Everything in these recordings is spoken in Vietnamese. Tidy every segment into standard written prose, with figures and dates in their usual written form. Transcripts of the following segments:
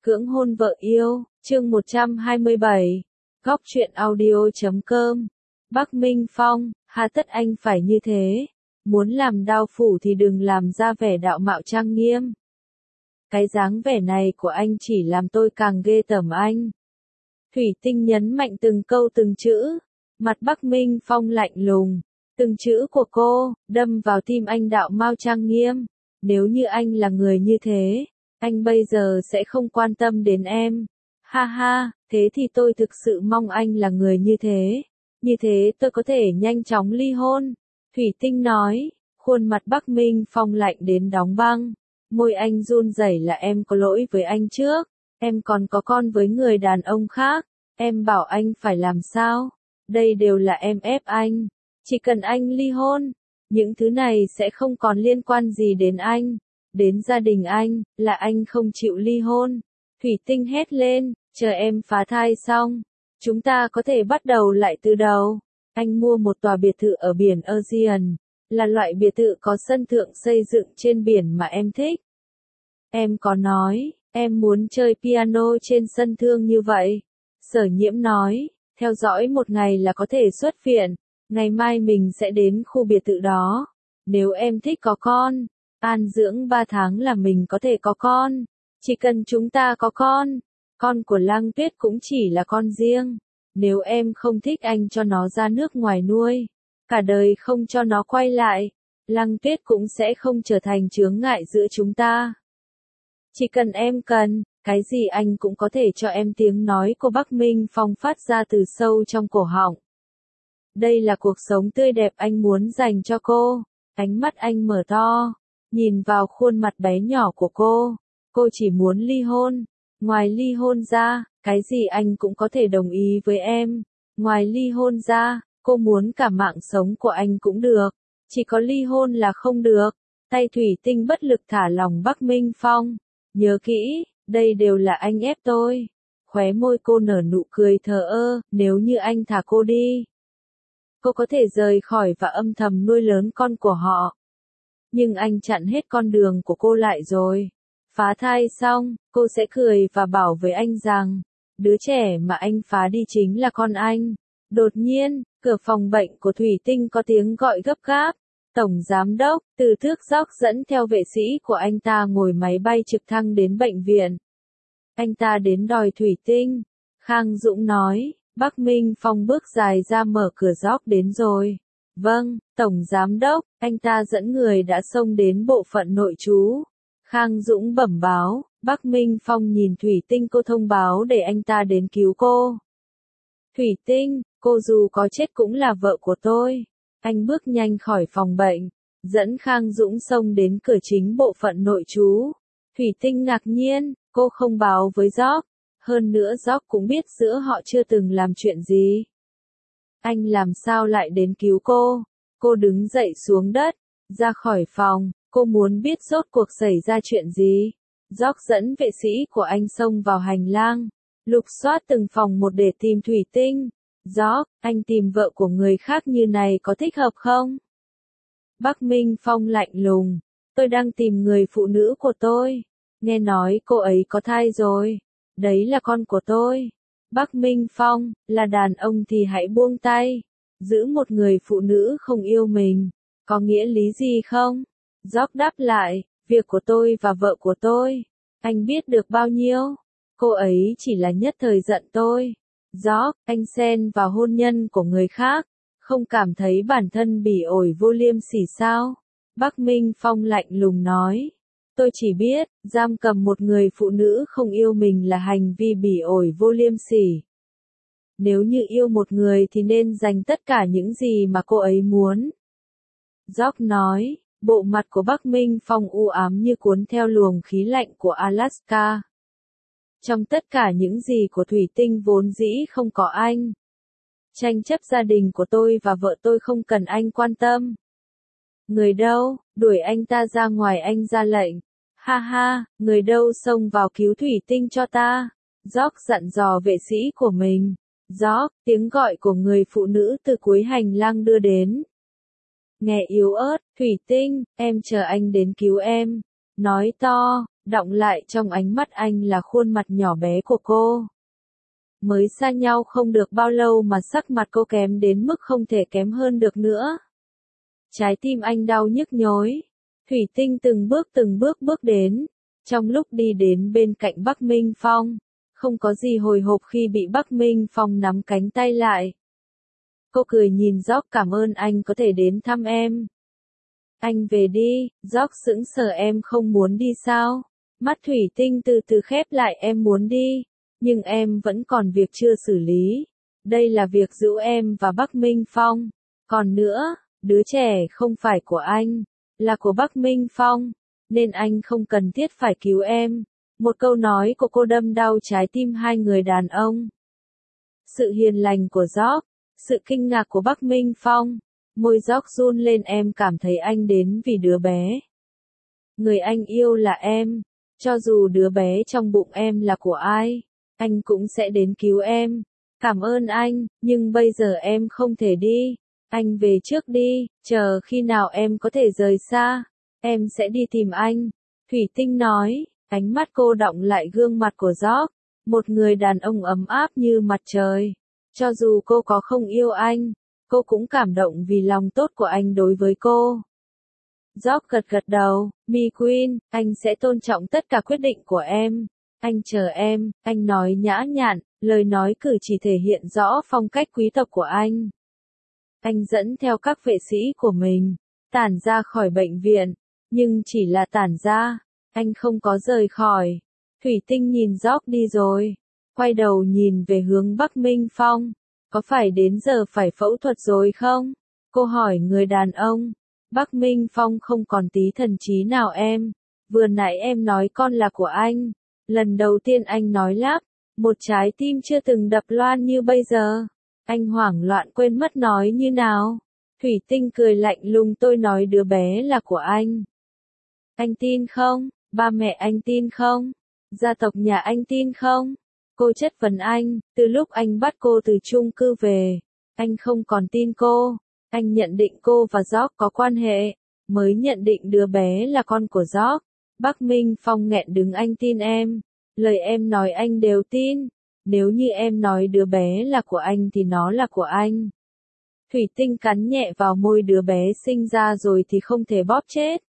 Cưỡng hôn vợ yêu, chương 127, góc truyện audio.com. Bắc Minh Phong, hà tất anh phải như thế, muốn làm đao phủ thì đừng làm ra vẻ đạo mạo trang nghiêm. Cái dáng vẻ này của anh chỉ làm tôi càng ghê tởm anh. Thủy Tinh nhấn mạnh từng câu từng chữ, mặt Bắc Minh Phong lạnh lùng, từng chữ của cô, đâm vào tim anh đạo mạo trang nghiêm. Nếu như anh là người như thế, anh bây giờ sẽ không quan tâm đến em. Ha ha, thế thì tôi thực sự mong anh là người như thế. Như thế tôi có thể nhanh chóng ly hôn. Thủy Tinh nói, khuôn mặt Bắc Minh Phong lạnh đến đóng băng. Môi anh run rẩy là em có lỗi với anh trước. Em còn có con với người đàn ông khác. Em bảo anh phải làm sao? Đây đều là em ép anh. Chỉ cần anh ly hôn, những thứ này sẽ không còn liên quan gì đến anh. Đến gia đình anh, là anh không chịu ly hôn. Thủy Tinh hét lên, chờ em phá thai xong, chúng ta có thể bắt đầu lại từ đầu. Anh mua một tòa biệt thự ở biển Aegean, là loại biệt thự có sân thượng xây dựng trên biển mà em thích. Em có nói, em muốn chơi piano trên sân thượng như vậy. Sở Nhiễm nói, theo dõi một ngày là có thể xuất viện, ngày mai mình sẽ đến khu biệt thự đó. Nếu em thích có con, an dưỡng 3 tháng là mình có thể có con. Chỉ cần chúng ta có con của Lăng Tuyết cũng chỉ là con riêng. Nếu em không thích anh cho nó ra nước ngoài nuôi, cả đời không cho nó quay lại, Lăng Tuyết cũng sẽ không trở thành chướng ngại giữa chúng ta. Chỉ cần em cần, cái gì anh cũng có thể cho em. Tiếng nói của Bắc Minh Phong phát ra từ sâu trong cổ họng. Đây là cuộc sống tươi đẹp anh muốn dành cho cô. Ánh mắt anh mở to, nhìn vào khuôn mặt bé nhỏ của cô. Cô chỉ muốn ly hôn. Ngoài ly hôn ra, cái gì anh cũng có thể đồng ý với em. Ngoài ly hôn ra, cô muốn cả mạng sống của anh cũng được. Chỉ có ly hôn là không được. Tay Thủy Tinh bất lực thả lỏng Bắc Minh Phong. Nhớ kỹ, đây đều là anh ép tôi. Khóe môi cô nở nụ cười thờ ơ, nếu như anh thả cô đi, cô có thể rời khỏi và âm thầm nuôi lớn con của họ. Nhưng anh chặn hết con đường của cô lại rồi. Phá thai xong, cô sẽ cười và bảo với anh rằng, đứa trẻ mà anh phá đi chính là con anh. Đột nhiên, cửa phòng bệnh của Thủy Tinh có tiếng gọi gấp gáp. Tổng giám đốc, Từ Thước Dóc dẫn theo vệ sĩ của anh ta ngồi máy bay trực thăng đến bệnh viện. Anh ta đến đòi Thủy Tinh. Khang Dũng nói, Bắc Minh Phong bước dài ra mở cửa. Dóc đến rồi. Vâng, Tổng giám đốc, anh ta dẫn người đã xông đến bộ phận nội trú. Khang Dũng bẩm báo, Bắc Minh Phong nhìn Thủy Tinh. Cô thông báo để anh ta đến cứu cô. Thủy Tinh, cô dù có chết cũng là vợ của tôi. Anh bước nhanh khỏi phòng bệnh, dẫn Khang Dũng xông đến cửa chính bộ phận nội trú. Thủy Tinh ngạc nhiên, cô không báo với Dóc. Hơn nữa Dóc cũng biết giữa họ chưa từng làm chuyện gì. Anh làm sao lại đến cứu cô? Cô đứng dậy xuống đất, ra khỏi phòng. Cô muốn biết rốt cuộc xảy ra chuyện gì. Dóc dẫn vệ sĩ của anh xông vào hành lang, lục soát từng phòng một để tìm Thủy Tinh. Dóc, anh tìm vợ của người khác như này có thích hợp không? Bắc Minh Phong lạnh lùng, tôi đang tìm người phụ nữ của tôi. Nghe nói cô ấy có thai rồi. Đấy là con của tôi. Bắc Minh Phong, là đàn ông thì hãy buông tay. Giữ một người phụ nữ không yêu mình, có nghĩa lý gì không? Dóc đáp lại, việc của tôi và vợ của tôi, anh biết được bao nhiêu? Cô ấy chỉ là nhất thời giận tôi. Dóc, anh xen vào hôn nhân của người khác, không cảm thấy bản thân bỉ ổi vô liêm sỉ sao? Bắc Minh Phong lạnh lùng nói, tôi chỉ biết, giam cầm một người phụ nữ không yêu mình là hành vi bỉ ổi vô liêm sỉ. Nếu như yêu một người thì nên dành tất cả những gì mà cô ấy muốn. Dóc nói, bộ mặt của Bắc Minh Phong u ám như cuốn theo luồng khí lạnh của Alaska. Trong tất cả những gì của Thủy Tinh vốn dĩ không có anh. Tranh chấp gia đình của tôi và vợ tôi không cần anh quan tâm. Người đâu, đuổi anh ta ra ngoài, anh ra lệnh. Ha ha, người đâu xông vào cứu Thủy Tinh cho ta. Dóc dặn dò vệ sĩ của mình. Dóc, tiếng gọi của người phụ nữ từ cuối hành lang đưa đến. Nghe yếu ớt, Thủy Tinh, em chờ anh đến cứu em. Nói to, đọng lại trong ánh mắt anh là khuôn mặt nhỏ bé của cô. Mới xa nhau không được bao lâu mà sắc mặt cô kém đến mức không thể kém hơn được nữa. Trái tim anh đau nhức nhối. Thủy Tinh từng bước bước đến. Trong lúc đi đến bên cạnh Bắc Minh Phong, không có gì hồi hộp khi bị Bắc Minh Phong nắm cánh tay lại. Cô cười nhìn George, cảm ơn anh có thể đến thăm em. Anh về đi, George sững sờ, em không muốn đi sao? Mắt Thủy Tinh từ từ khép lại, em muốn đi, nhưng em vẫn còn việc chưa xử lý. Đây là việc giữa em và Bắc Minh Phong. Còn nữa, đứa trẻ không phải của anh, là của Bắc Minh Phong, nên anh không cần thiết phải cứu em. Một câu nói của cô đâm đau trái tim hai người đàn ông. Sự hiền lành của George, sự kinh ngạc của Bắc Minh Phong. Môi George run lên, em cảm thấy anh đến vì đứa bé. Người anh yêu là em. Cho dù đứa bé trong bụng em là của ai, anh cũng sẽ đến cứu em. Cảm ơn anh, nhưng bây giờ em không thể đi. Anh về trước đi, chờ khi nào em có thể rời xa, em sẽ đi tìm anh. Thủy Tinh nói, ánh mắt cô đọng lại gương mặt của George, một người đàn ông ấm áp như mặt trời. Cho dù cô có không yêu anh, cô cũng cảm động vì lòng tốt của anh đối với cô. George gật gật đầu, Mi Queen, anh sẽ tôn trọng tất cả quyết định của em. Anh chờ em, anh nói nhã nhặn, lời nói cử chỉ thể hiện rõ phong cách quý tộc của anh. Anh dẫn theo các vệ sĩ của mình, tản ra khỏi bệnh viện, nhưng chỉ là tản ra, anh không có rời khỏi. Thủy Tinh nhìn George đi rồi, quay đầu nhìn về hướng Bắc Minh Phong. Có phải đến giờ phải phẫu thuật rồi không? Cô hỏi người đàn ông. Bắc Minh Phong không còn tí thần trí nào em. Vừa nãy em nói con là của anh. Lần đầu tiên anh nói lắp, một trái tim chưa từng đập loan như bây giờ. Anh hoảng loạn quên mất nói như nào. Thủy Tinh cười lạnh lùng, tôi nói đứa bé là của anh. Anh tin không? Ba mẹ anh tin không? Gia tộc nhà anh tin không? Cô chất vấn anh, từ lúc anh bắt cô từ chung cư về, anh không còn tin cô. Anh nhận định cô và George có quan hệ, mới nhận định đứa bé là con của George. Bắc Minh Phong nghẹn đứng, anh tin em. Lời em nói anh đều tin. Nếu như em nói đứa bé là của anh thì nó là của anh. Thủy Tinh cắn nhẹ vào môi, đứa bé sinh ra rồi thì không thể bóp chết.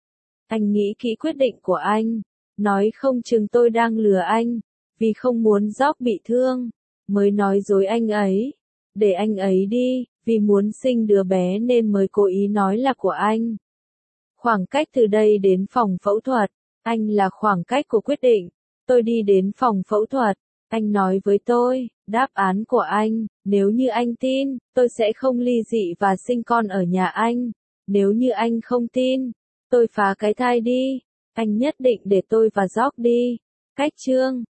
Anh nghĩ kỹ quyết định của anh. Nói không chừng tôi đang lừa anh. Vì không muốn George bị thương, mới nói dối anh ấy. Để anh ấy đi, vì muốn sinh đứa bé nên mới cố ý nói là của anh. Khoảng cách từ đây đến phòng phẫu thuật, anh là khoảng cách của quyết định. Tôi đi đến phòng phẫu thuật, anh nói với tôi, đáp án của anh, nếu như anh tin, tôi sẽ không ly dị và sinh con ở nhà anh. Nếu như anh không tin, tôi phá cái thai đi. Anh nhất định để tôi và George đi. Cách chương